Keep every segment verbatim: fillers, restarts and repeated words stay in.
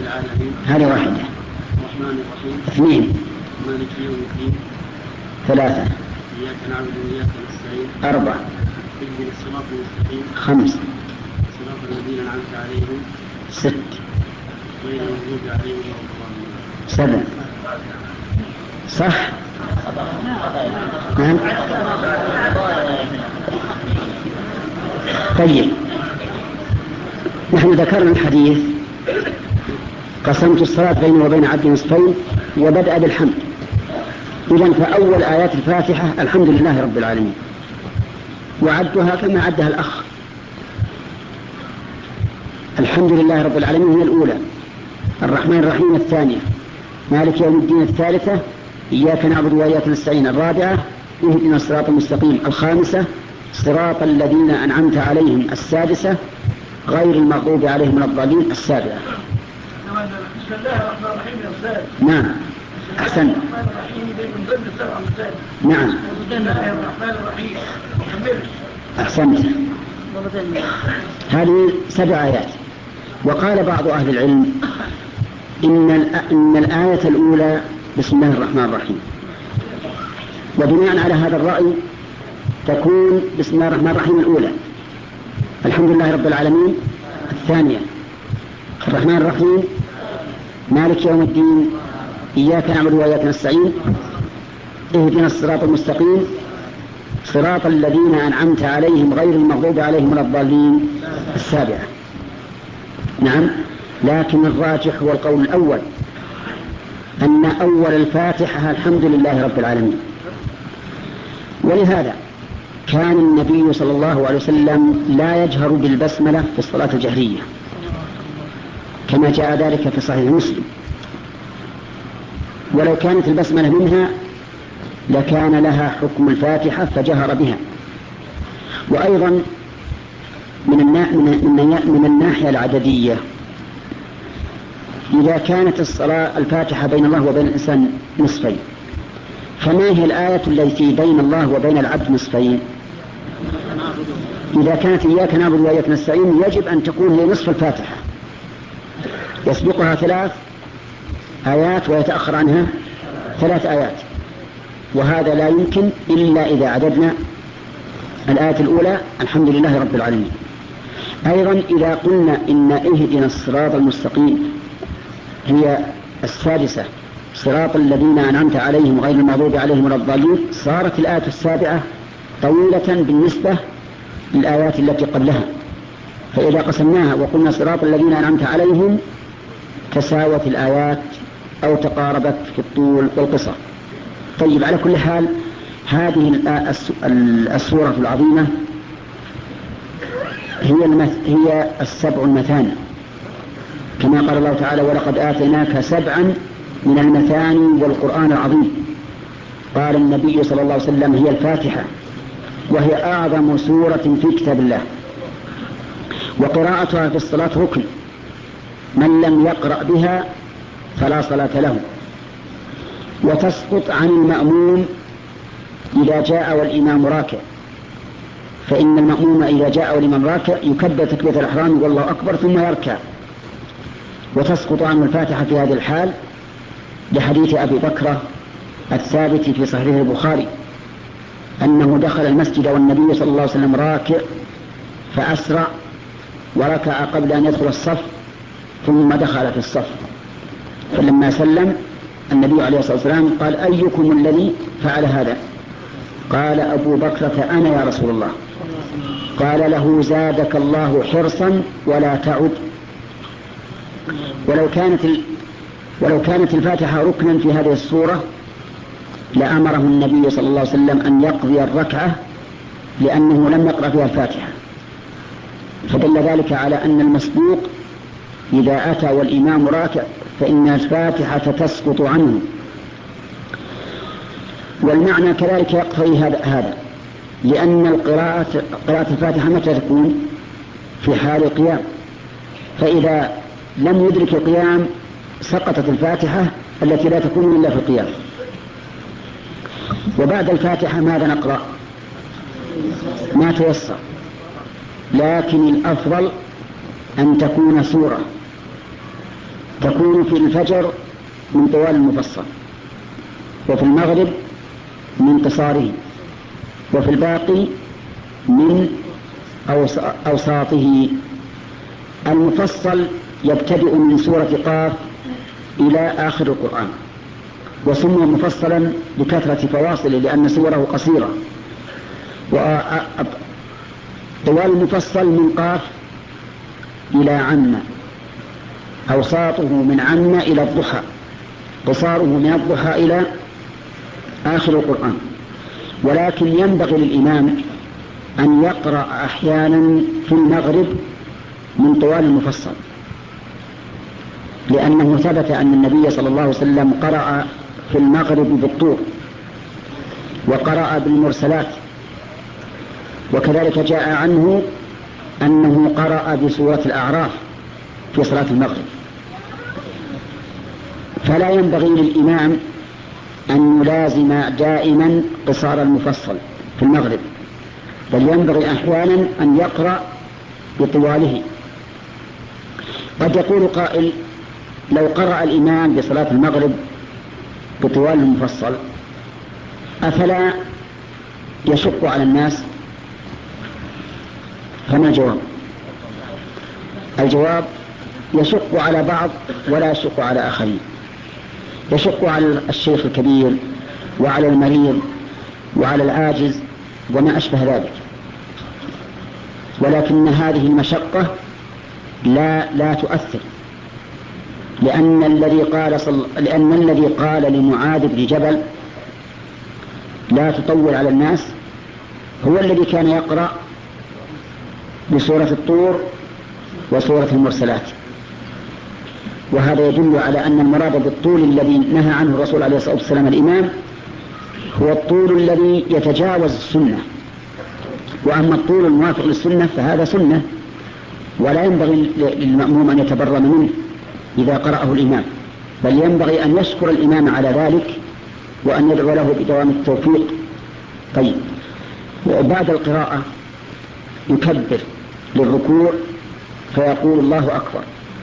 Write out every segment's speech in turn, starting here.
العالمين. هذه واحدة. الرحمن الرحيم. اثنين. مالك يوم الدين. ثلاثة. إياك نعبد وإياك نستعين. أربعة. اهدنا الصراط المستقيم. خمس. صراط الذين أنعمت عليهم. ست. غير المغضوب عليهم ولا الضالين. سبع. صح؟ نعم. طيب، نحن ذكرنا الحديث قسمت الصلاة بيني وبين عبدي نصفين وبدأ بالحمد. إذن فأول آيات الفاتحة الحمد لله رب العالمين، وعدها كما عدها الأخ. الحمد لله رب العالمين هي الأولى، الرحمن الرحيم الثانية، مالك يوم الدين الثالثة، إياك نعبد وإياك نستعين الرابعة، اهدنا الصراط المستقيم الخامسة، صراط الذين أنعمت عليهم السادسة، غير المغضوب عليهم ولا الضالين السابعة. بسم الله الرحمن الرحيم يا أستاذ. نعم أحسن. نعم بسم الله الرحمن الرحيم. أحسنت. هذه سبع آيات. وقال بعض أهل العلم إن, إن الآية الأولى بسم الله الرحمن الرحيم، وبناء على هذا الرأي تكون بسم الله الرحمن الرحيم الأولى، الحمد لله رب العالمين الثانية، الرحمن الرحيم، مالك يوم الدين، إياك نعبد وإياك نستعين، اهدنا الصراط المستقيم، صراط الذين أنعمت عليهم غير المغضوب عليهم ولا الضالين السابعة. نعم، لكن الراجح هو القول الأول، أن أول الفاتحة الحمد لله رب العالمين. ولهذا كان النبي صلى الله عليه وسلم لا يجهر بالبسملة في الصلاة الجهرية كما جاء ذلك في صحيح مسلم، ولو كانت البسملة منها لكان لها حكم الفاتحة فجهر بها. وأيضا من, النا... من... من الناحية العددية، إذا كانت الصلاة الفاتحة بين الله وبين الإنسان نصفين، فما هي الآية التي بين الله وبين العبد نصفين؟ إذا كانت إياك نعبد وإياك نستعين يجب أن تكون هي نصف الفاتحة، يسبقها ثلاث آيات ويتأخر عنها ثلاث آيات، وهذا لا يمكن إلا إذا عددنا الآية الأولى الحمد لله رب العالمين. أيضا إذا قلنا إن اهدنا الصراط المستقيم هي السادسة، صراط الذين أنعمت عليهم غير المغضوب عليهم ولا الضالين، صارت الآية السابعة طويلة بالنسبة للآيات التي قبلها، فإذا قسمناها وقلنا صراط الذين أنعمت عليهم تساوت الآيات أو تقاربت في الطول والقصر. طيب، على كل حال هذه السورة العظيمة هي, المث... هي السبع المثاني، كما قال الله تعالى ولقد آتيناك سبعا من المثاني والقرآن العظيم. قال النبي صلى الله عليه وسلم هي الفاتحة، وهي أعظم سورة في كتاب الله، وقراءتها في الصلاة ركن، من لم يقرأ بها فلا صلاة له، وتسقط عن المأموم إذا جاء والإمام راكع، فإن المأموم إذا جاء والإمام راكع يكبر تكبيرة الإحرام والله أكبر ثم يركع، وتسقط عنه الفاتحة في هذه الحال لحديث أبي بكرة الثابت في صحيح البخاري أنه دخل المسجد والنبي صلى الله عليه وسلم راكع فأسرع وركع قبل أن يدخل الصف ثم دخل في الصف، فلما سلم النبي عليه الصلاة والسلام قال أيكم الذي فعل هذا؟ قال أبو بكرة أنا يا رسول الله. قال له زادك الله حرصا ولا تعد. ولو كانت ال... ولو كانت الفاتحة ركنا في هذه الصورة لأمره النبي صلى الله عليه وسلم أن يقضي الركعة لأنه لم يقرأ فيها الفاتحة، فدل ذلك على أن المسبوق إذا أتى والإمام راكع فإن الفاتحة تسقط عنه. والمعنى كذلك يقتضي هذا هذا لأن القراءة قراءة الفاتحة متى تكون؟ في حال القيام، فإذا لم يدرك القيام سقطت الفاتحة التي لا تكون إلا في القيام. وبعد الفاتحة ماذا نقرأ؟ ما تيسر، لكن الأفضل أن تكون سورة، تكون في الفجر من طوال المفصل، وفي المغرب من قصاره، وفي الباقي من أوساطه. المفصل يبتدئ من سورة قاف إلى آخر القرآن، وسمي مفصلا بكثرة فواصله لأن سوره قصيرة. وطوال المفصل من قاف إلى عم، أوساطه من عم إلى الضحى، قصاره من الضحى إلى آخر القرآن. ولكن ينبغي للإمام أن يقرأ أحيانا في المغرب من طوال المفصل، لأنه ثبت أن النبي صلى الله عليه وسلم قرأ في المغرب بالطور، وقرأ بالمرسلات، وكذلك جاء عنه أنه قرأ بسورة الأعراف في صلاة المغرب. فلا ينبغي للإمام أن يلازم دائما قصار المفصل في المغرب، بل ينبغي أحيانا أن يقرأ بطواله. قد يقول قائل: لو قرأ الإمام بصلاة المغرب بطوال المفصل أفلا يشق على الناس؟ فما الجواب؟ الجواب: يشق على بعض ولا يشق على آخرين. يشق على الشيخ الكبير وعلى المريض وعلى العاجز وما أشبه ذلك، ولكن هذه المشقة لا لا تؤثر، لأن الذي قال صل... لأن الذي قال لمعاذ بن جبل لا تطول على الناس هو الذي كان يقرأ بسورة الطور وسورة المرسلات. وهذا يدل على أن المراد بالطول الذي نهى عنه الرسول عليه الصلاة والسلام الإمام هو الطول الذي يتجاوز السنة، وأما الطول الموافق للسنة فهذا سنة، ولا ينبغي للمأموم أن يتبرم منه إذا قرأه الإمام، بل ينبغي أن يشكر الإمام على ذلك وأن يدعو له بدوام التوفيق. طيب، وبعد القراءة يكبر للركوع فيقول الله أكبر،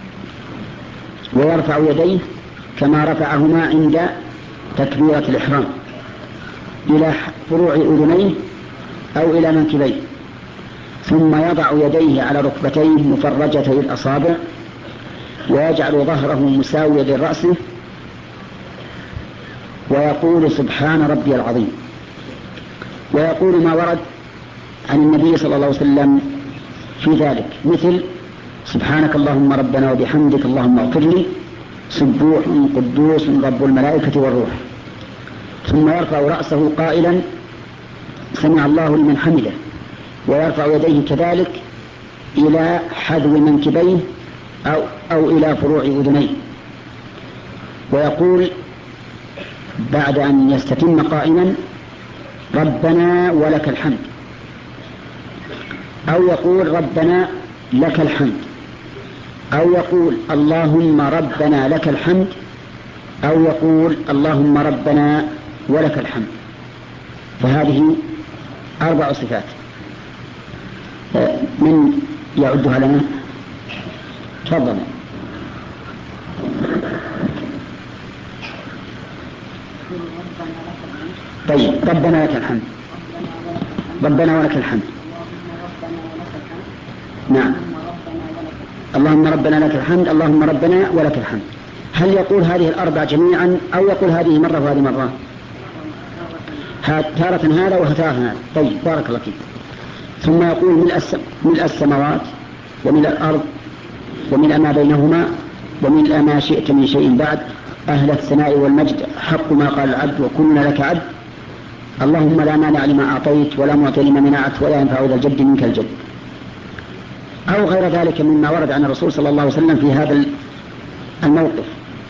ويرفع يديه كما رفعهما عند تكبيرة الإحرام إلى فروع أذنيه أو إلى منكبيه، ثم يضع يديه على ركبتيه مفرجتي الأصابع، ويجعل ظهره مساويا لرأسه، ويقول سبحان ربي العظيم، ويقول ما ورد عن النبي صلى الله عليه وسلم في ذلك، مثل سبحانك اللهم ربنا وبحمدك اللهم اغفر لي، سبوح قدوس رب الملائكة والروح. ثم يرفع رأسه قائلا سمع الله لمن حمده، ويرفع يديه كذلك إلى حذو منكبيه أو, أو إلى فروع أذنيه، ويقول بعد أن يستتم قائما ربنا ولك الحمد، أو يقول ربنا لك الحمد، أو يقول اللهم ربنا لك الحمد، أو يقول اللهم ربنا ولك الحمد. فهذه أربع صفات. من يعدها لنا؟ تفضل. طيب، ربنا لك الحمد، ربنا ولك الحمد، نعم، اللهم ربنا لك الحمد، اللهم ربنا ولك الحمد. هل يقول هذه الأربع جميعا أو يقول هذه مرة وهذه مرة؟ تارة هذا وتارة هذا. طيب، بارك الله فيك. ثم يقول ملء السماوات وملء الأرض وملء ما بينهما وملء ما شئت من شيء بعد، أهل الثناء والمجد حق ما قال العبد وكلنا لك عبد، اللهم لا مانع لما أعطيت ولا معطي لما منعت ولا ينفع ذا الجد منك الجد، أو غير ذلك مما ورد عن الرسول صلى الله عليه وسلم في هذا الموقف.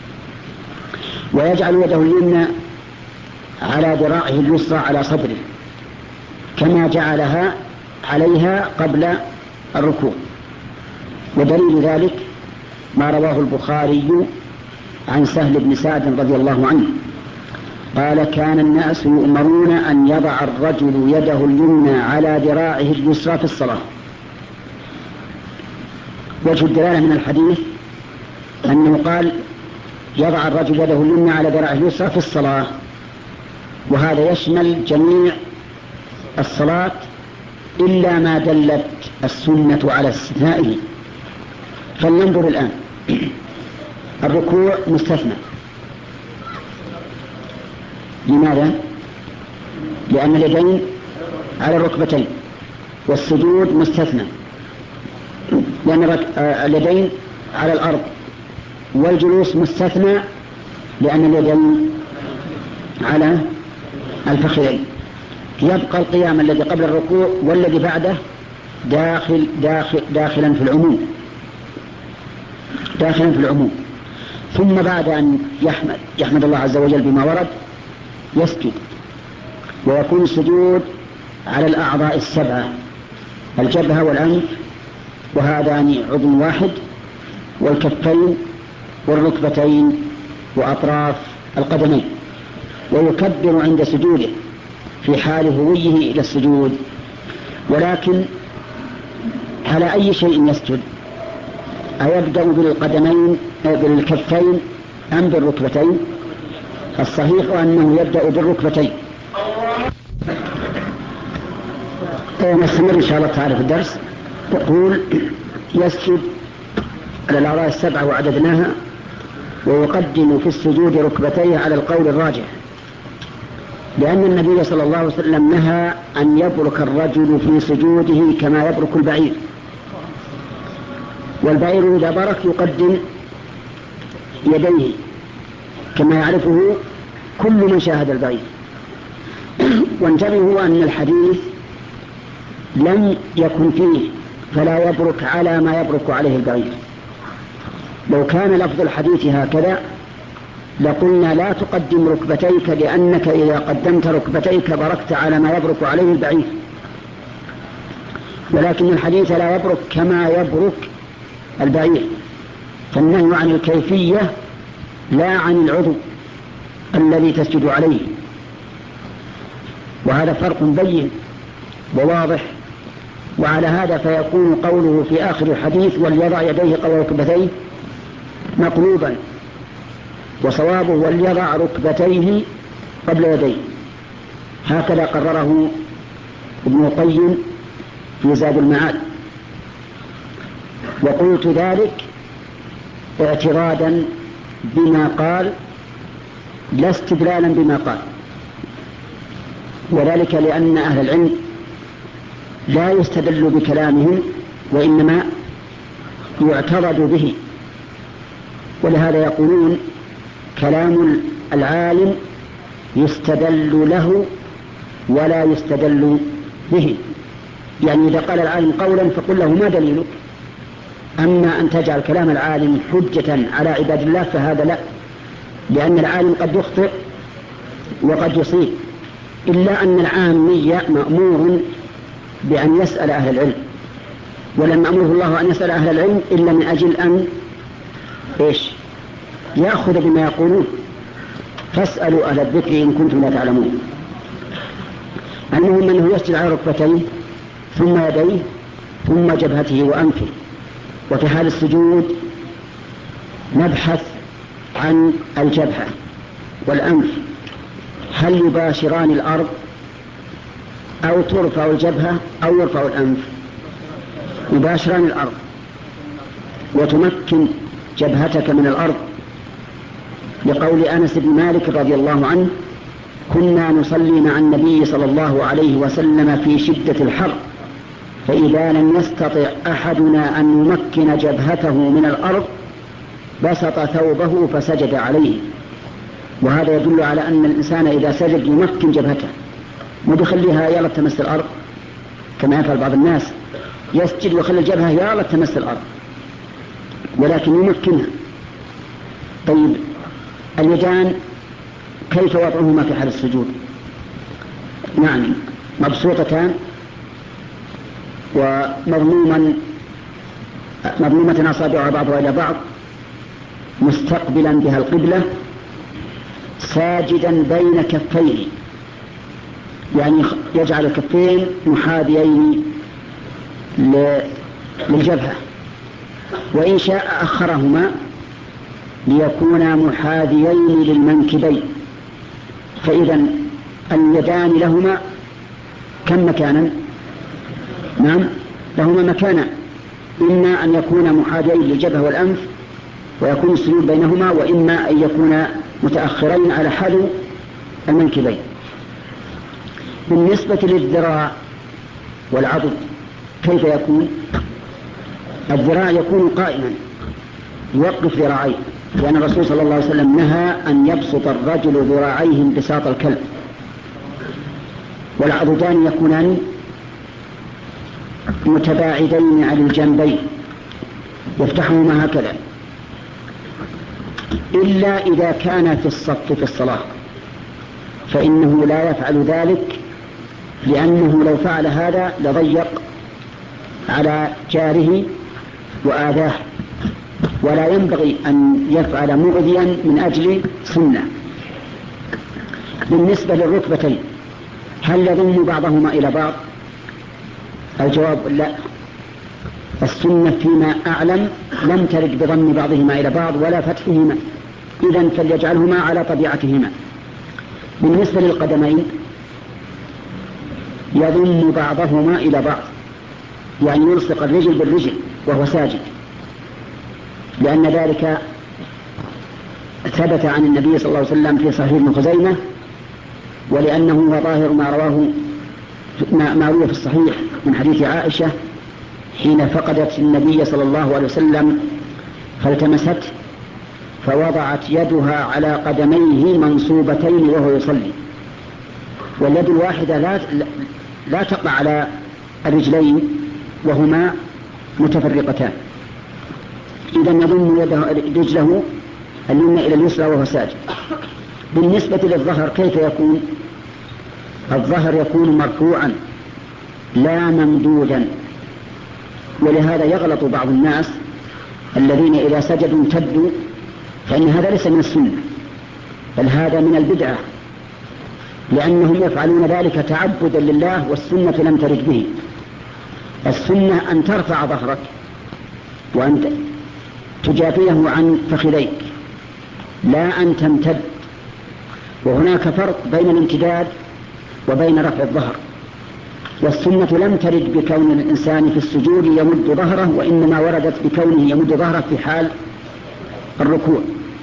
ويجعل يده اليمنى على ذراعه اليسرى على صدره كما جعلها عليها قبل الركوع. ودليل ذلك ما رواه البخاري عن سهل بن سعد رضي الله عنه قال كان الناس يؤمرون أن يضع الرجل يده اليمنى على ذراعه اليسرى في الصلاة. وجه الدلالة من الحديث أنه قال يضع الرجل يده اليمنى على ذراعه اليسرى في الصلاة، وهذا يشمل جميع الصلاة إلا ما دلت السنة على استثنائه. فلننظر الآن. الركوع مستثنى. لماذا؟ لأن اليدين على الركبتين. والسجود مستثنى لأن اليدين على الأرض. والجلوس مستثنى لأن اليدين على الفخذين. يبقى القيام الذي قبل الركوع والذي بعده داخل داخل داخلا في العموم داخلا في العموم. ثم بعد أن يحمد يحمد الله عز وجل بما ورد يسجد، ويكون السجود على الأعضاء السبعة: الجبهة والأنف وهذان عضو واحد، والكفين والركبتين وأطراف القدمين. ويكبر عند سجوده في حال هويه إلى السجود. ولكن على أي شيء يسجد؟ أيبدأ بالقدمين بالكفين أم بالركبتين؟ الصحيح أنه يبدأ بالركبتين. نستمر إن شاء الله تعالى في الدرس. تقول يسجد على الأعضاء السبعة وعددناها، ويقدم في السجود ركبتيه على القول الراجح، لأن النبي صلى الله عليه وسلم نهى أن يبرك الرجل في سجوده كما يبرك البعير. والبعير إذا برك يقدم يديه كما يعرفه كل من شاهد البعير. وانتبهوا أن الحديث لم يكن فيه فلا يبرك على ما يبرك عليه البعير. لو كان لفظ الحديث هكذا لقلنا لا تقدم ركبتيك، لأنك إذا قدمت ركبتيك بركت على ما يبرك عليه البعير. ولكن الحديث لا يبرك كما يبرك البعير، فالنهي عن الكيفية لا عن العضو الذي تسجد عليه. وهذا فرق بين وواضح. وعلى هذا فيكون قوله في آخر الحديث وليضع يديه قبل ركبتيه مقلوبا، وصوابه وليضع ركبتيه قبل يديه. هكذا قرره ابن القيم في زاد المعاد. وقلت ذلك اعتراضا بما قال لا استدلالا بما قال، وذلك لأن أهل العلم لا يستدل بكلامهم وإنما يعترض به. ولهذا يقولون كلام العالم يستدل له ولا يستدل به. يعني إذا قال العالم قولا فقل له ما دليلك؟ أما أن تجعل كلام العالم حجة على عباد الله فهذا لا، لأن العالم قد يخطئ وقد يصيب. إلا أن العامي مأمور بأن يسأل أهل العلم، ولم أمره الله أن يسأل أهل العلم إلا من أجل أن إيش؟ يأخذ بما يقولون. فاسألوا أهل الذكر إن كنتم لا تعلمون. المهم أنه يسجد على ركبتيه ثم يديه ثم جبهته وأنفه. وفي حال السجود نبحث عن الجبهة والأنف، هل يباشران الأرض أو ترفع الجبهة أو يرفع الأنف؟ يباشران الأرض، وتمكن جبهتك من الأرض، لقول أنس بن مالك رضي الله عنه: كنا نصلي مع النبي صلى الله عليه وسلم في شدة الحر، فإذا لم يستطع أحدنا أن يمكن جبهته من الأرض بسط ثوبه فسجد عليه. وهذا يدل على أن الإنسان إذا سجد يمكن جبهته، مدخلها يلا تمس الأرض كما يفعل بعض الناس، يسجد ويخلي الجبهة يلا تمس الأرض، ولكن يمكنها. طيب اليدان كيف وضعهما في حال السجود؟ نعم مبسوطتان ومضموما مضمومة أصابعها بعضها إلى بعض، مستقبلا بها القبلة، ساجدا بين كفيه، يعني يجعل الكفين محاذيين للجبهة، وإن شاء أخرهما ليكونا محاذيين للمنكبين، فإذا اليدان لهما كم مكانا؟ نعم، لهما مكانا، إما أن يكون محاذيين للجبهة والأنف ويكون السجود بينهما، وإما أن يكون متأخرين على حذو المنكبين. بالنسبة للذراع والعضد كيف يكون؟ الذراع يكون قائما يوقف ذراعيه، لأن الرسول صلى الله عليه وسلم نهى أن يبسط الرجل ذراعيه انبساط الكلب. والعضدان يكونان متباعدين عن الجنبين يفتحهما هكذا، إلا إذا كان في الصف في الصلاة فإنه لا يفعل ذلك، لأنه لو فعل هذا لضيق على جاره وآذاه، ولا ينبغي أن يفعل مؤذيا من أجل سنة. بالنسبة للركبتين هل يضم بعضهما إلى بعض؟ الجواب لا، السنة فيما أعلم لم ترد بضم بعضهما إلى بعض ولا فتحهما، إذن فليجعلهما على طبيعتهما. بالنسبة للقدمين يضم بعضهما إلى بعض، يعني يلصق الرجل بالرجل وهو ساجد، لأن ذلك ثبت عن النبي صلى الله عليه وسلم في صحيح ابن خزيمة، ولأنه هو ظاهر ما رواه ما روى في الصحيح من حديث عائشة حين فقدت النبي صلى الله عليه وسلم فالتمست فوضعت يدها على قدميه منصوبتين وهو يصلي، واليد الواحدة لا, لا تقع على الرجلين وهما متفرقتان، إذا يضم رجله اليمنى إلى اليسرى وهو ساجد. بالنسبة للظهر كيف يكون؟ الظهر يكون مرفوعا لا ممدودا، ولهذا يغلط بعض الناس الذين إذا سجدوا امتدوا، فإن هذا ليس من السنة بل هذا من البدعة، لأنهم يفعلون ذلك تعبدا لله والسنة لم ترد به. السنة أن ترفع ظهرك وأن تجافيه عن فخذيك، لا أن تمتد، وهناك فرق بين الامتداد وبين رفع الظهر. والسنة لم ترد بكون الإنسان في السجود يمد ظهره، وإنما وردت بكونه يمد ظهره في حال الركوع.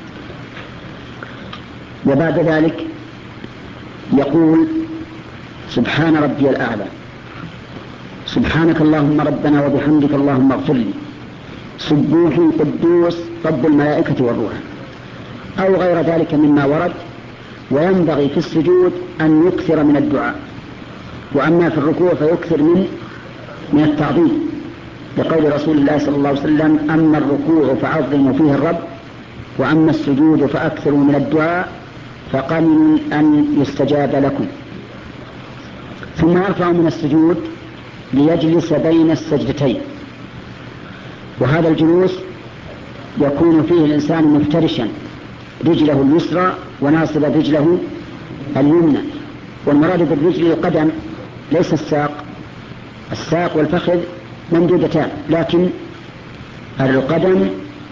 وبعد ذلك يقول سبحان ربي الأعلى، سبحانك اللهم ربنا وبحمدك اللهم اغفر لي، سبوح قدوس رب الملائكة والروح، أو غير ذلك مما ورد. وينبغي في السجود أن يكثر من الدعاء، وأما في الركوع فيكثر من من التعظيم، لقول رسول الله صلى الله عليه وسلم أما الركوع فعظموا فيه الرب، وأما السجود فأكثروا من الدعاء فقمن أن يستجاب لكم. ثم يرفع من السجود ليجلس بين السجدتين، وهذا الجلوس يكون فيه الإنسان مفترشا رجله اليسرى وناصب رجله اليمنى، والمراد بالرجل القدم ليس الساق، الساق والفخذ ممدودتان، لكن القدم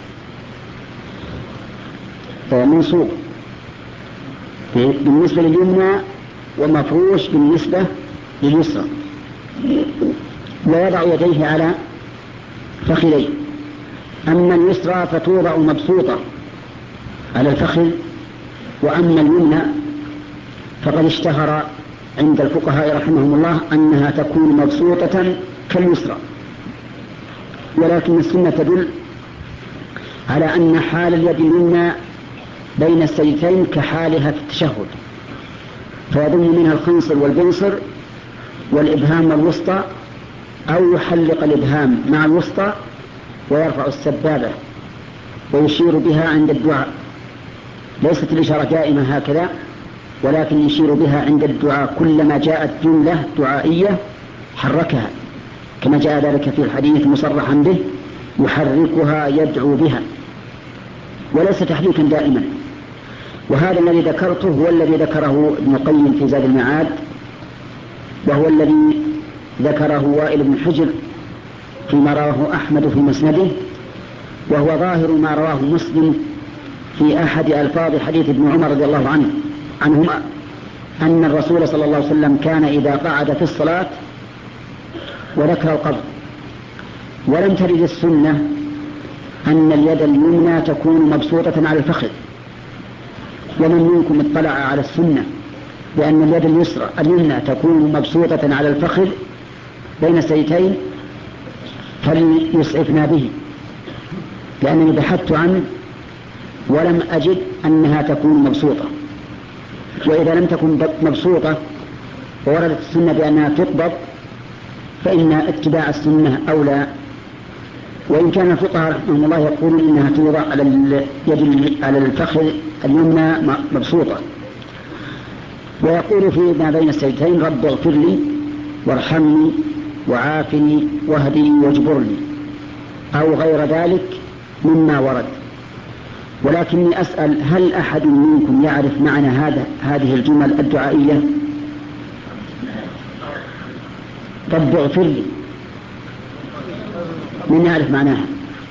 منصوب بالنسبة لليمنى ومفروش بالنسبة لليسرى، ويضع يديه على فخذيه. أما اليسرى فتوضع مبسوطة على الفخذ، وأما اليمنى فقد اشتهر عند الفقهاء رحمهم الله أنها تكون مبسوطة كاليسرى، ولكن السنة تدل على أن حال اليد اليمنى بين السجدتين كحالها في التشهد، فيضم منها الخنصر والبنصر والإبهام والوسطى، أو يحلق الإبهام مع الوسطى ويرفع السبابة ويشير بها عند الدعاء. ليست الإشارة دائمة هكذا، ولكن يشير بها عند الدعاء، كلما جاءت جملة دعائية حركها، كما جاء ذلك في الحديث مصرحا به يحركها يدعو بها، وليس تحريكا دائما. وهذا الذي ذكرته هو الذي ذكره ابن القيم في زاد المعاد، وهو الذي ذكره وائل بن حجر فيما رواه أحمد في مسنده، وهو ظاهر ما رواه مسلم في أحد ألفاظ حديث ابن عمر رضي الله عنه عنهما أن الرسول صلى الله عليه وسلم كان إذا قعد في الصلاة وذكر القبض. ولم ترد السنة أن اليد اليمنى تكون مبسوطة على الفخذ، ومن منكم اطلع على السنة بأن اليد اليسرى اليمنى تكون مبسوطة على الفخذ بين السيتين فليسعفنا به، لأنني بحثت عنه ولم أجد أنها تكون مبسوطة. وإذا لم تكن مبسوطة ووردت السنة بأنها تقبض فإن اتباع السنة أولى. وإن كان الفقهاء رحمهم الله يقولون إنها توضع على اليد على الفخذ اليمنى مبسوطة، ويقول في ما بين السيدتين رب اغفر لي وارحمني وعافني واهدني واجبرني أو غير ذلك مما ورد. ولكني أسأل هل أحد منكم يعرف معنى هذا هذه الجمل الدعائية؟ رب اغفر لي، من يعرف معناها؟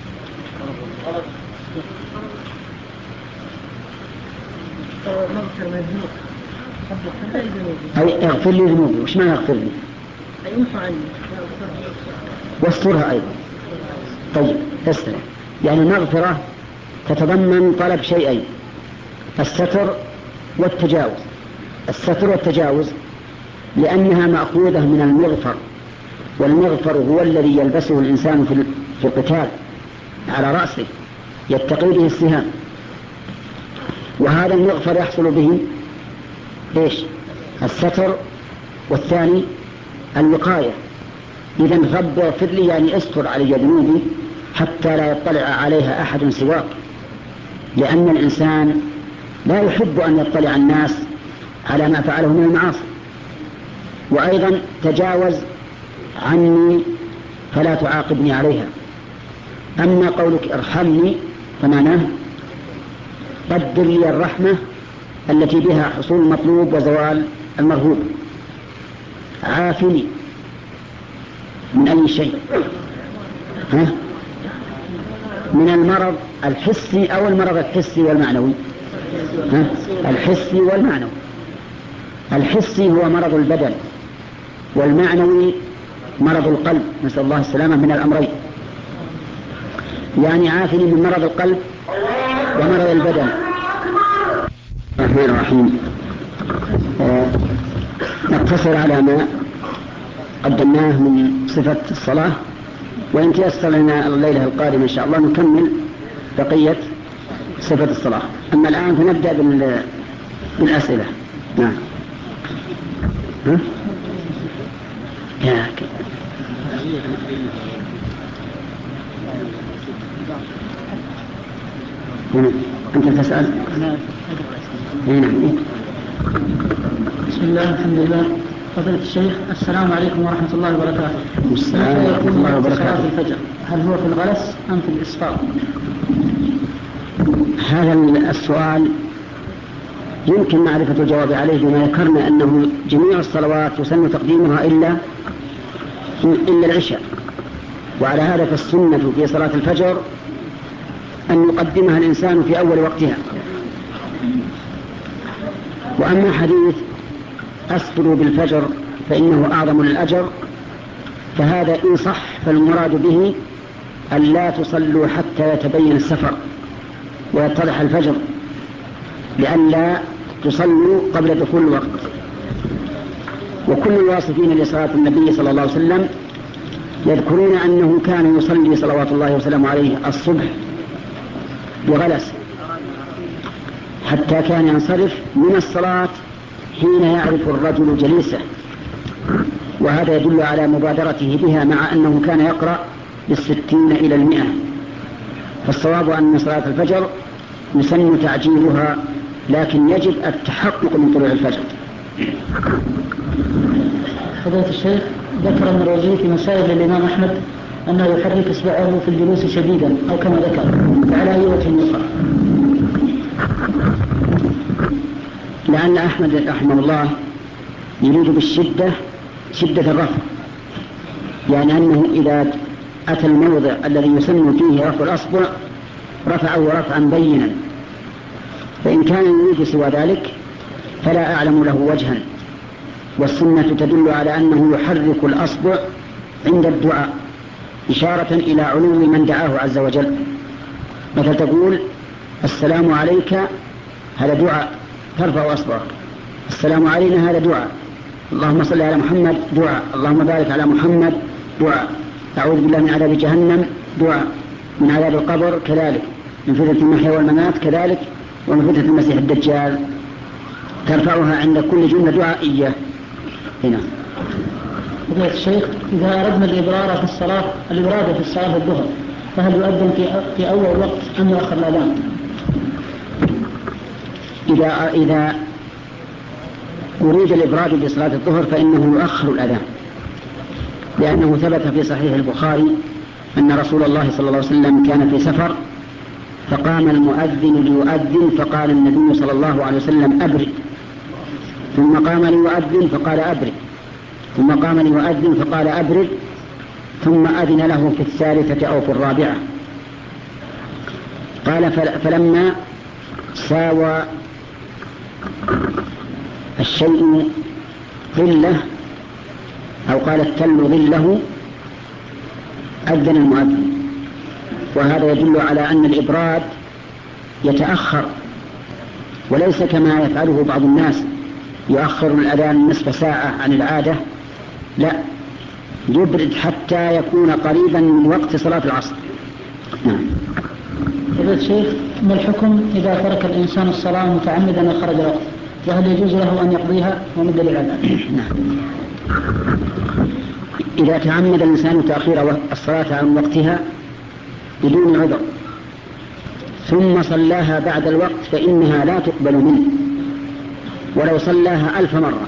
أي اغفر لي ذنوبي. وش معنى اغفر لي؟ واسترها أيضا. طيب استر، يعني المغفرة تتضمن طلب شيئين: الستر والتجاوز. الستر والتجاوز لأنها مأخوذة من المغفر، والمغفر هو الذي يلبسه الإنسان في القتال على رأسه يتقي به السهام، وهذا المغفر يحصل به إيش؟ الستر، والثاني الوقاية. إذن رب اغفر لي يعني استر علي ذنوبي حتى لا يطلع عليها أحد سواك، لأن الإنسان لا يحب أن يطلع الناس على ما فعله من المعاصي. وأيضا تجاوز عني فلا تعاقبني عليها. أما قولك ارحمني فمعناه قدر لي الرحمة التي بها حصول المطلوب وزوال المرهوب. عافني من أي شيء؟ ها؟ من المرض الحسي أو المرض الحسي والمعنوي؟ ها؟ الحسي والمعنوي. الحسي هو مرض البدن، والمعنوي مرض القلب، نسأل الله السلامة من الأمرين. يعني عافني من مرض القلب ومرض البدن. الرحمن الرحيم. آه نقتصر على ما قدمناه من صفة الصلاة، وإن تيسر لنا الليلة القادمة إن شاء الله نكمل بقية صفة الصلاة. أما الآن فنبدأ بالأسئلة. نعم. ها؟ يا هنا أنت تسأل؟ هنا. بسم الله الحمد لله. فضيلة الشيخ، السلام عليكم ورحمة الله وبركاته. السلام ورحمة الله وبركاته. صلاة الفجر هل هو في الغلس أم في الإسفار؟ هذا السؤال يمكن معرفة الجواب عليه بما ذكرنا أنه جميع الصلوات يسن تقديمها إلا إلا العشاء، وعلى هذا فالسنة في صلاة الفجر أن يقدمها الإنسان في أول وقتها. وأما حديث أسفروا بالفجر فإنه أعظم للأجر، فهذا إن صح فالمراد به أن لا تصلوا حتى يتبين السفر ويتضح الفجر، لأن لا تصلوا قبل دخول الوقت. وكل الواصفين لصلاة النبي صلى الله عليه وسلم يذكرون أنه كان يصلي صلوات الله وسلامه عليه الصبح بغلس حتى كان ينصرف من الصلاة حين يعرف الرجل جليسه، وهذا يدل على مبادرته بها، مع أنه كان يقرأ بالستين إلى المئة. فالصواب أن صلاة الفجر يسن تعجيلها، لكن يجب التحقق من طلوع الفجر. فضيلة الشيخ، ذكر المروزي في مسائل الإمام أحمد أنه يحرك إصبعه في الجلوس شديدا أو كما ذكر، فعلى أي وجه يقرأ؟ لأن أحمد رحمه الله يريد بالشدة شدة الرفع، يعني أنه إذا أتى الموضع الذي يسن فيه رفع الأصبع رفعه رفعا بينا، فإن كان يريد سوى ذلك فلا أعلم له وجها. والسنة تدل على أنه يحرك الأصبع عند الدعاء إشارة إلى علو من دعاه عز وجل. مثل تقول السلام عليك، هذا دعاء ترفع أصبعك. السلام علينا، هذا دعاء. اللهم صل على محمد، دعاء. اللهم بارك على محمد، دعاء. أعوذ بالله من عذاب جهنم، دعاء. من عذاب القبر كذلك، من فتنة المحيا والممات كذلك، ومن فتنة المسيح الدجال. ترفعها عند كل جملة دعائية. هنا فضيلة الشيخ، إذا أردنا الإبرار في الصلاة الإبرار في الصلاة الظهر فهل يؤذن في في أول وقت أم يؤخر الأذان؟ إذا إذا أريد الإبراد بصلاة الظهر فإنه يؤخر الأذان، لأنه ثبت في صحيح البخاري أن رسول الله صلى الله عليه وسلم كان في سفر فقام المؤذن ليؤذن فقال النبي صلى الله عليه وسلم أبرد، ثم قام ليؤذن فقال أبرد، ثم قام ليؤذن فقال أبرد، ثم أذن له في الثالثة أو في الرابعة. قال فلما ساوى الشيء ظله أو قال التل ظله أذن المؤذن. وهذا يدل على أن الإبراد يتأخر، وليس كما يفعله بعض الناس يؤخر الأذان نصف ساعة عن العادة، لا، يبرد حتى يكون قريبا من وقت صلاة العصر. نعم. فضيلة الشيخ، ما الحكم إذا ترك الإنسان الصلاة متعمدا وخرج الوقت، وهل يجوز له أن يقضيها ومن دليل على ذلك؟ نعم. إذا تعمد الإنسان تأخير الصلاة عن وقتها بدون عذر ثم صلاها بعد الوقت فإنها لا تقبل منه ولو صلاها ألف مرة.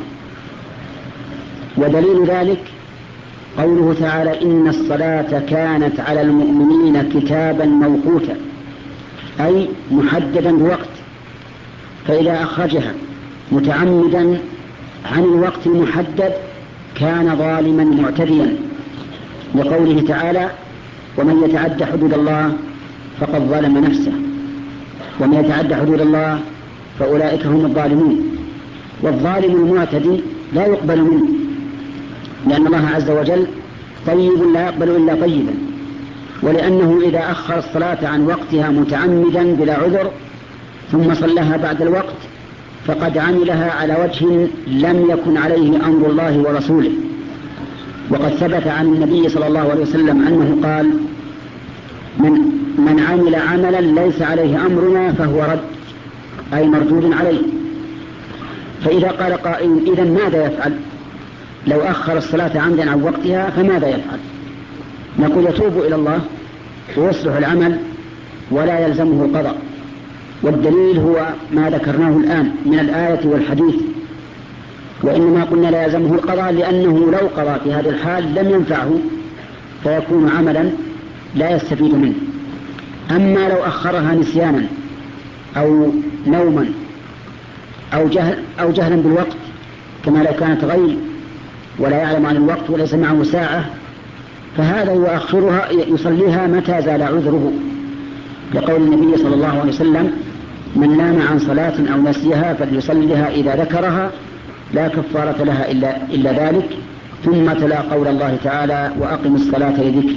ودليل ذلك قوله تعالى إن الصلاة كانت على المؤمنين كتابا موقوتا، أي محددا بوقت. فإذا أخرجها متعمدا عن الوقت المحدد كان ظالما معتديا، لقوله تعالى ومن يتعد حدود الله فقد ظلم نفسه، ومن يتعد حدود الله فأولئك هم الظالمون. والظالم المعتدي لا يقبل منه، لأن الله عز وجل طيب لا يقبل إلا طيبا، ولأنه إذا أخر الصلاة عن وقتها متعمدا بلا عذر ثم صلىها بعد الوقت فقد عملها على وجه لم يكن عليه أمر الله ورسوله. وقد ثبت عن النبي صلى الله عليه وسلم أنه قال من, من عمل عملا ليس عليه أمرنا فهو رد، أي مردود عليه. فإذا قال قائل إذن ماذا يفعل لو أخر الصلاة عمدا عن وقتها، فماذا يفعل؟ نقول يتوب إلى الله ويصلح العمل ولا يلزمه القضاء. والدليل هو ما ذكرناه الآن من الآية والحديث. وإنما قلنا لا يلزمه القضاء لأنه لو قضى في هذه الحال لم ينفعه فيكون عملا لا يستفيد منه. أما لو أخرها نسيانا أو نوما أو جهل أو جهلا بالوقت كما لو كانت غيب ولا يعلم عن الوقت وليس معه ساعة، فهذا يؤخرها يصليها متى زال عذره، لقول النبي صلى الله عليه وسلم من نام عن صلاة أو نسيها فليصليها إذا ذكرها لا كفارة لها إلا, إلا ذلك. ثم تلا قول الله تعالى وأقم الصلاة لذكري.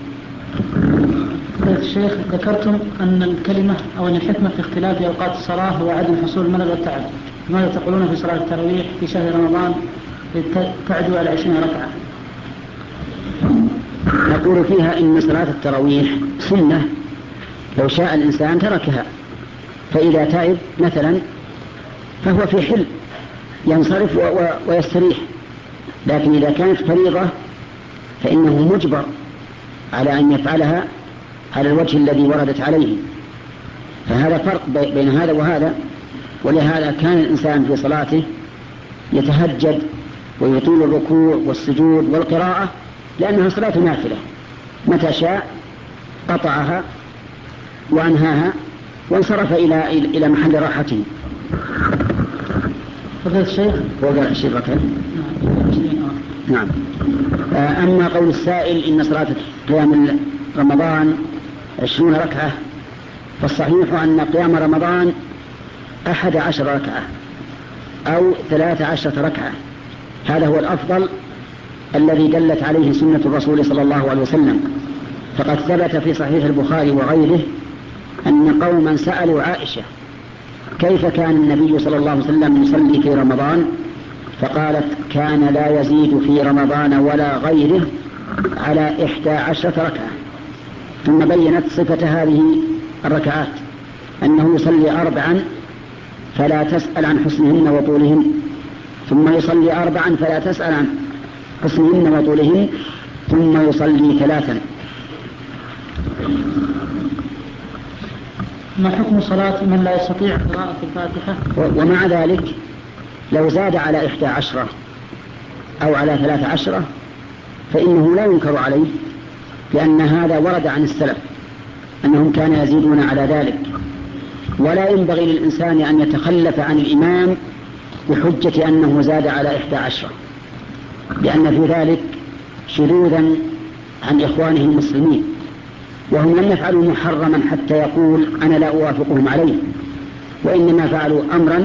الشيخ، ذكرتم أن الكلمة أو أن الحكمة في اختلاف أوقات الصلاة هو عدم حصول الملل والتعب. ماذا تقولون في صلاة التراويح في شهر رمضان تعدو على عشرين ركعة؟ نقول فيها إن صلاة التراويح سنة لو شاء الإنسان تركها، فإذا تعب مثلا فهو في حل ينصرف ويستريح. لكن إذا كانت فريضة فإنه مجبر على أن يفعلها على الوجه الذي وردت عليه. فهذا فرق بين هذا وهذا. ولهذا كان الإنسان في صلاته يتهجد ويطيل الركوع والسجود والقراءة لأنها صلاة نافلة، متى شاء قطعها وأنهاها وانصرف إلى إلى محل راحته. فضيلة الشيخ وقال عشرين ركعة. نعم. أما قول السائل إن صلاة قيام رمضان عشرون ركعة، فالصحيح أن قيام رمضان أحد عشر ركعة أو ثلاث عشرة ركعة، هذا هو الأفضل الذي دلت عليه سنة الرسول صلى الله عليه وسلم. فقد ثبت في صحيح البخاري وغيره أن قوما سألوا عائشة كيف كان النبي صلى الله عليه وسلم يصلي في رمضان، فقالت كان لا يزيد في رمضان ولا غيره على إحدى عشرة ركعة. ثم بينت صفة هذه الركعات أنه يصلي أربعا فلا تسأل عن حسنهن وطولهن، ثم يصلي أربعا فلا تسأل عن حسنهن وطولهن، ثم يصلي ثلاثا. ما حكم صلاة من لا يستطيع قراءة الفاتحة؟ ومع ذلك لو زاد على إحدى عشرة أو على ثلاث عشرة فإنه لا ينكر عليه، لأن هذا ورد عن السلف أنهم كانوا يزيدون على ذلك. ولا ينبغي للإنسان أن يتخلف عن الإمام بحجة أنه زاد على إحدى عشرة، لأن في ذلك شذوذا عن إخوانه المسلمين، وهم لم يفعلوا محرما حتى يقول أنا لا أوافقهم عليه، وإنما فعلوا أمرا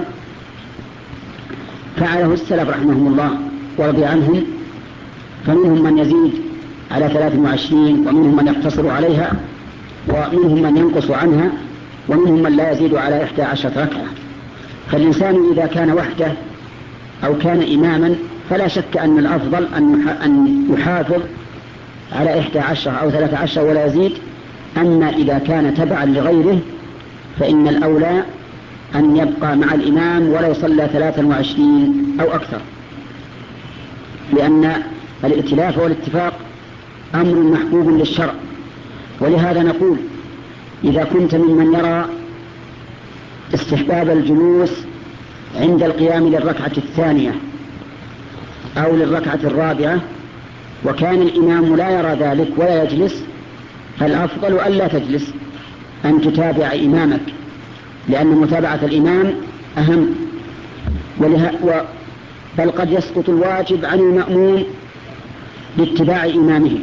فعله السلف رحمهم الله ورضي عنهم، فمنهم من يزيد على ثلاث وعشرين، ومنهم من يقتصر عليها، ومنهم من ينقص عنها، ومنهم من لا يزيد على إحدى عشرة ركعة. فالإنسان إذا كان وحده أو كان إماما فلا شك أن الأفضل أن يحافظ على إحدى عشرة أو ثلاث عشرة ولا يزيد. أما إذا كان تبعا لغيره فإن الأولى أن يبقى مع الإمام ولا يصلى ثلاثا وعشرين أو أكثر، لأن الائتلاف والاتفاق أمر محبوب للشرع. ولهذا نقول إذا كنت ممن يرى استحباب الجلوس عند القيام للركعة الثانية أو للركعة الرابعة وكان الإمام لا يرى ذلك ولا يجلس، فالأفضل ألا تجلس، أن تتابع إمامك، لأن متابعة الإمام أهم. وله... و... بل قد يسقط الواجب عن المأموم باتباع إمامه.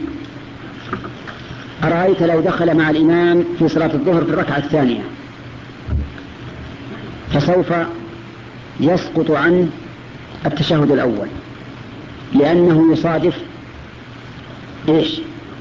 أرأيت لو دخل مع الإمام في صلاة الظهر في الركعة الثانية فسوف يسقط عنه التشهد الأول، لأنه يصادف إيش؟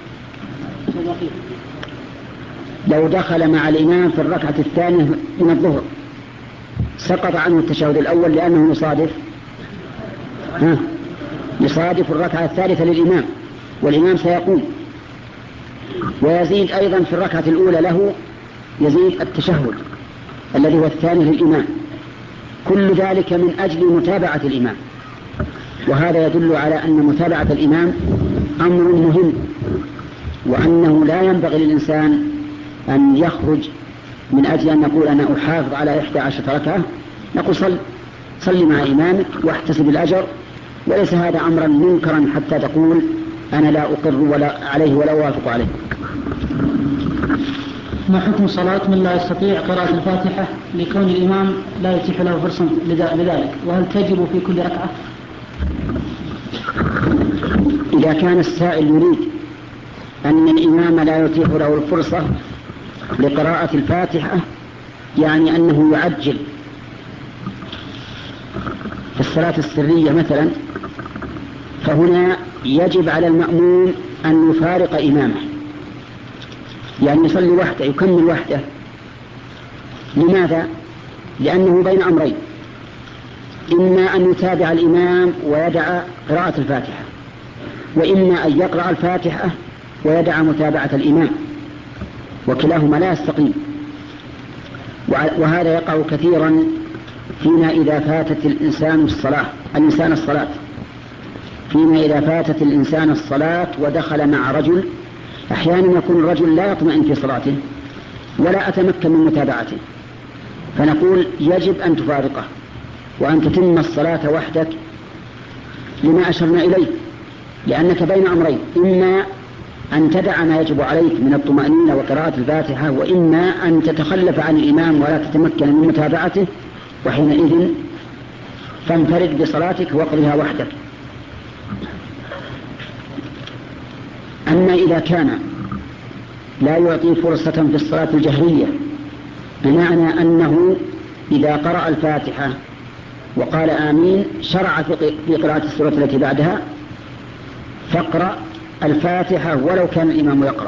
لو دخل مع الإمام في الركعة الثانية من الظهر سقط عنه التشهد الأول، لأنه يصادف ها يصادف الركعة الثالثة للإمام، والإمام سيقوم ويزيد أيضا في الركعة الأولى له يزيد التشهد الذي هو الثاني للإمام. كل ذلك من أجل متابعة الإمام، وهذا يدل على أن متابعة الإمام أمر مهم، وأنه لا ينبغي للإنسان أن يخرج من أجل أن نقول أنا أحافظ على إحدى عشرة ركعة. نقول صل صل مع إمامك واحتسب الأجر، وليس هذا أمرا منكرا حتى تقول أنا لا أقر ولا عليه ولا أوافق عليه. ما حكم صلاة من لا يستطيع قراءة الفاتحة لكون الإمام لا يتيح له فرصة لذلك، وهل تجب في كل ركعة؟ إذا كان السائل يريد أن الإمام لا يتيح له الفرصة لقراءة الفاتحة، يعني أنه يعجل في الصلاة السرية مثلا، فهنا يجب على المأموم أن يفارق إمامه، يعني يصلي وحده يكمل وحده. لماذا؟ لأنه بين أمرين، إما أن يتابع الإمام ويدع قراءة الفاتحة، وإما أن يقرأ الفاتحة ويدع متابعة الإمام، وكلاهما لا يستقيم. وهذا يقع كثيرا فيما إذا فاتت الإنسان الصلاة الإنسان الصلاة فيما إذا فاتت الإنسان الصلاة ودخل مع رجل، أحيانا يكون الرجل لا يطمئن في صلاته ولا أتمكن من متابعته، فنقول يجب أن تفارقه وأن تتم الصلاة وحدك لما أشرنا إليه، لأنك بين أمرين، إما أن تدع ما يجب عليك من الطمأنينة وقراءة الفاتحة، وإما أن تتخلف عن الإمام ولا تتمكن من متابعته، وحينئذ فانفرد بصلاتك واقضها وحدك. أما إذا كان لا يعطي فرصة في الصلاة الجهرية، بمعنى أنه إذا قرأ الفاتحة وقال آمين شرع في قراءة السورة التي بعدها فاقرأ الفاتحة ولو كان الإمام يقرأ،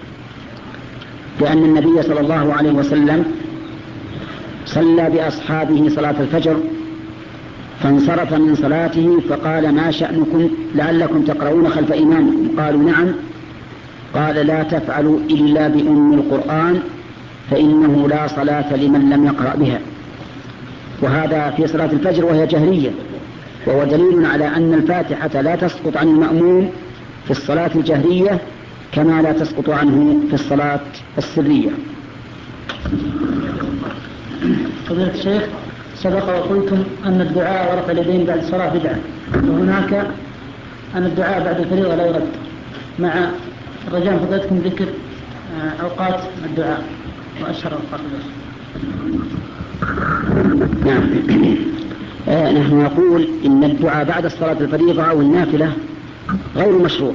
لأن النبي صلى الله عليه وسلم صلى بأصحابه صلاة الفجر فانصرف من صلاته فقال ما شأنكم لعلكم تقرؤون خلف إمامكم؟ قالوا نعم. قال لا تفعلوا إلا بأم القرآن فإنه لا صلاة لمن لم يقرأ بها. وهذا في صلاة الفجر وهي جهرية، وهو دليل على أن الفاتحة لا تسقط عن المأموم في الصلاة الجهرية كما لا تسقط عنه في الصلاة السرية. فضيلة الشيخ، سبق وقلتم أن الدعاء ورفع اليدين بعد الصلاة بدعة، وهناك أن الدعاء بعد الفريضة لا يرد، مع رجاء فضيلتكم ذكر أوقات الدعاء وأشهر أوقات الدعاء. نعم. آه نحن نقول إن الدعاء بعد الصلاة الفريضة أو النافلة غير مشروع،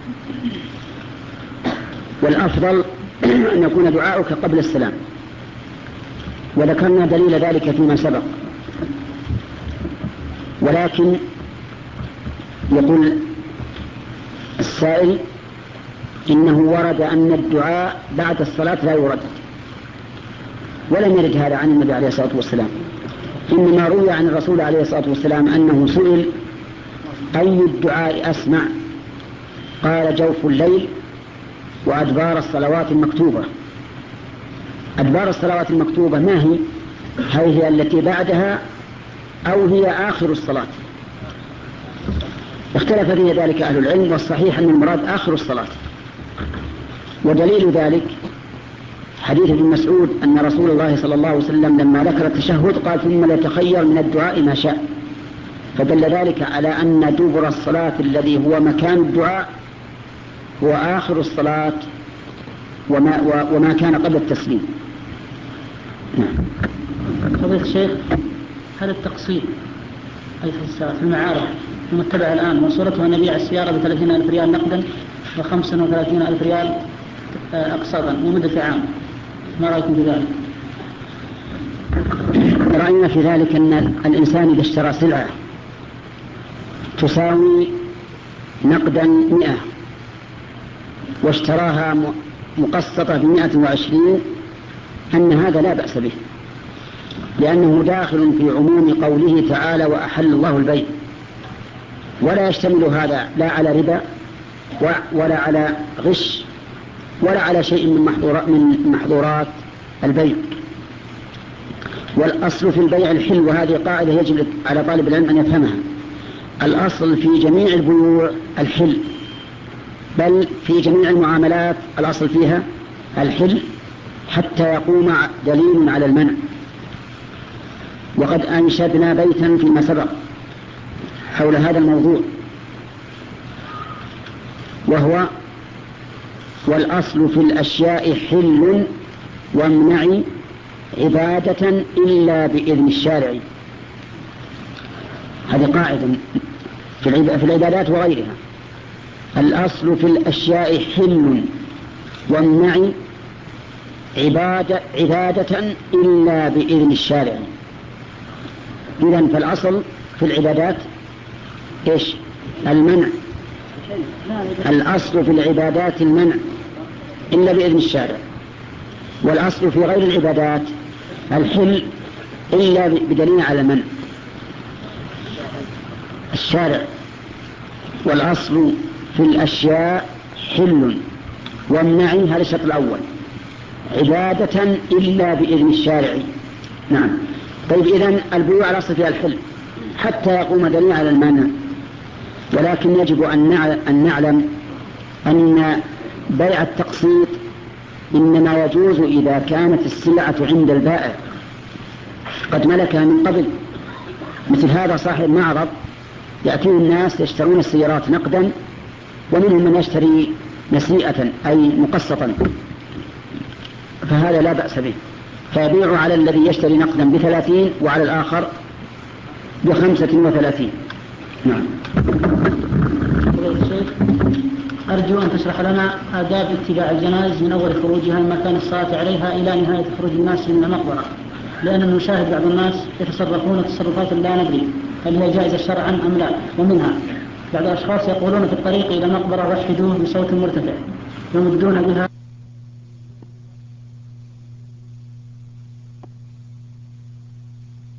والأفضل أن يكون دعاؤك قبل السلام، وذكرنا دليل ذلك فيما سبق. ولكن يقول السائل إنه ورد أن الدعاء بعد الصلاة لا يرد، ولم يرد هذا عن النبي عليه الصلاة والسلام، إنما روي عن الرسول عليه الصلاة والسلام أنه سئل أي الدعاء أسمع؟ قال جوف الليل وأدبار الصلوات المكتوبة. أدبار الصلوات المكتوبة ما هي؟ هل هي التي بعدها أو هي آخر الصلاة؟ اختلف في ذلك أهل العلم، والصحيح أن المراد آخر الصلاة. ودليل ذلك حديث ابن مسعود أن رسول الله صلى الله عليه وسلم لما ذكر التشهد قال ثم ليتخير من الدعاء ما شاء، فدل ذلك على أن دبر الصلاة الذي هو مكان الدعاء هو آخر الصلاة وما, وما كان قبل التسليم. نعم. فضيلة الشيخ، هل التقسيم أي في الساعة في المعارض المتبع الآن وصورتها النبي على السيارة بثلاثين ألف ريال نقدا وخمسة وثلاثين ألف ريال أقساطا لمدة عام، ما رأيكم في ذلك؟ رأينا في ذلك أن الإنسان إذا اشترى سلعة تساوي نقدا مئة واشتراها مقسطة بمئة وعشرين أن هذا لا بأس به، لأنه داخل في عموم قوله تعالى وأحل الله البيع، ولا يشتمل هذا لا على ربا ولا على غش ولا على شيء من محظورات, من محظورات البيع. والأصل في البيع الحل، وهذه قاعدة يجب على طالب العلم أن يفهمها. الأصل في جميع البيوع الحل، بل في جميع المعاملات الأصل فيها الحل حتى يقوم دليل على المنع. وقد أنشدنا بيتا فيما سبق حول هذا الموضوع، وهو والأصل في الأشياء حل وامنع عبادة إلا بإذن الشارع. هذه قاعدة في العبادات وغيرها. الأصل في الأشياء حل وامنع عبادة, عبادة إلا بإذن الشارع. إذن فالأصل في العبادات إيش؟ المنع. الأصل في العبادات المنع إلا بإذن الشارع، والأصل في غير العبادات الحل إلا بدليل على المنع الشارع. والأصل في الأشياء حل وامنع، هذا الشرط الأول، عبادة إلا بإذن الشارع. نعم. طيب إذن البيوع الأصل فيها الحل حتى يقوم دليل على المنع، ولكن يجب أن نعلم أن بيع التقسيط إنما يجوز إذا كانت السلعة عند البائع قد ملكها من قبل. مثل هذا صاحب معرض يأتيه الناس يشترون السيارات نقدا، ومنهم من يشتري نسيئة أي مقسطا، فهذا لا بأس به، فيبيع على الذي يشتري نقدا بثلاثين وعلى الآخر بخمسة وثلاثين. نعم. أرجو أن تشرح لنا آداب اتباع الجنائز من أول خروجها من مكان الصلاة عليها إلى نهاية خروج الناس من المقبرة، لأننا نشاهد بعض الناس يتصرفون تصرفات لا ندري هل هي جائزة شرعا أم لا. ومنها بعض الأشخاص يقولون في الطريق إلى مقبرة وحدوه بصوت مرتفع يمدون بها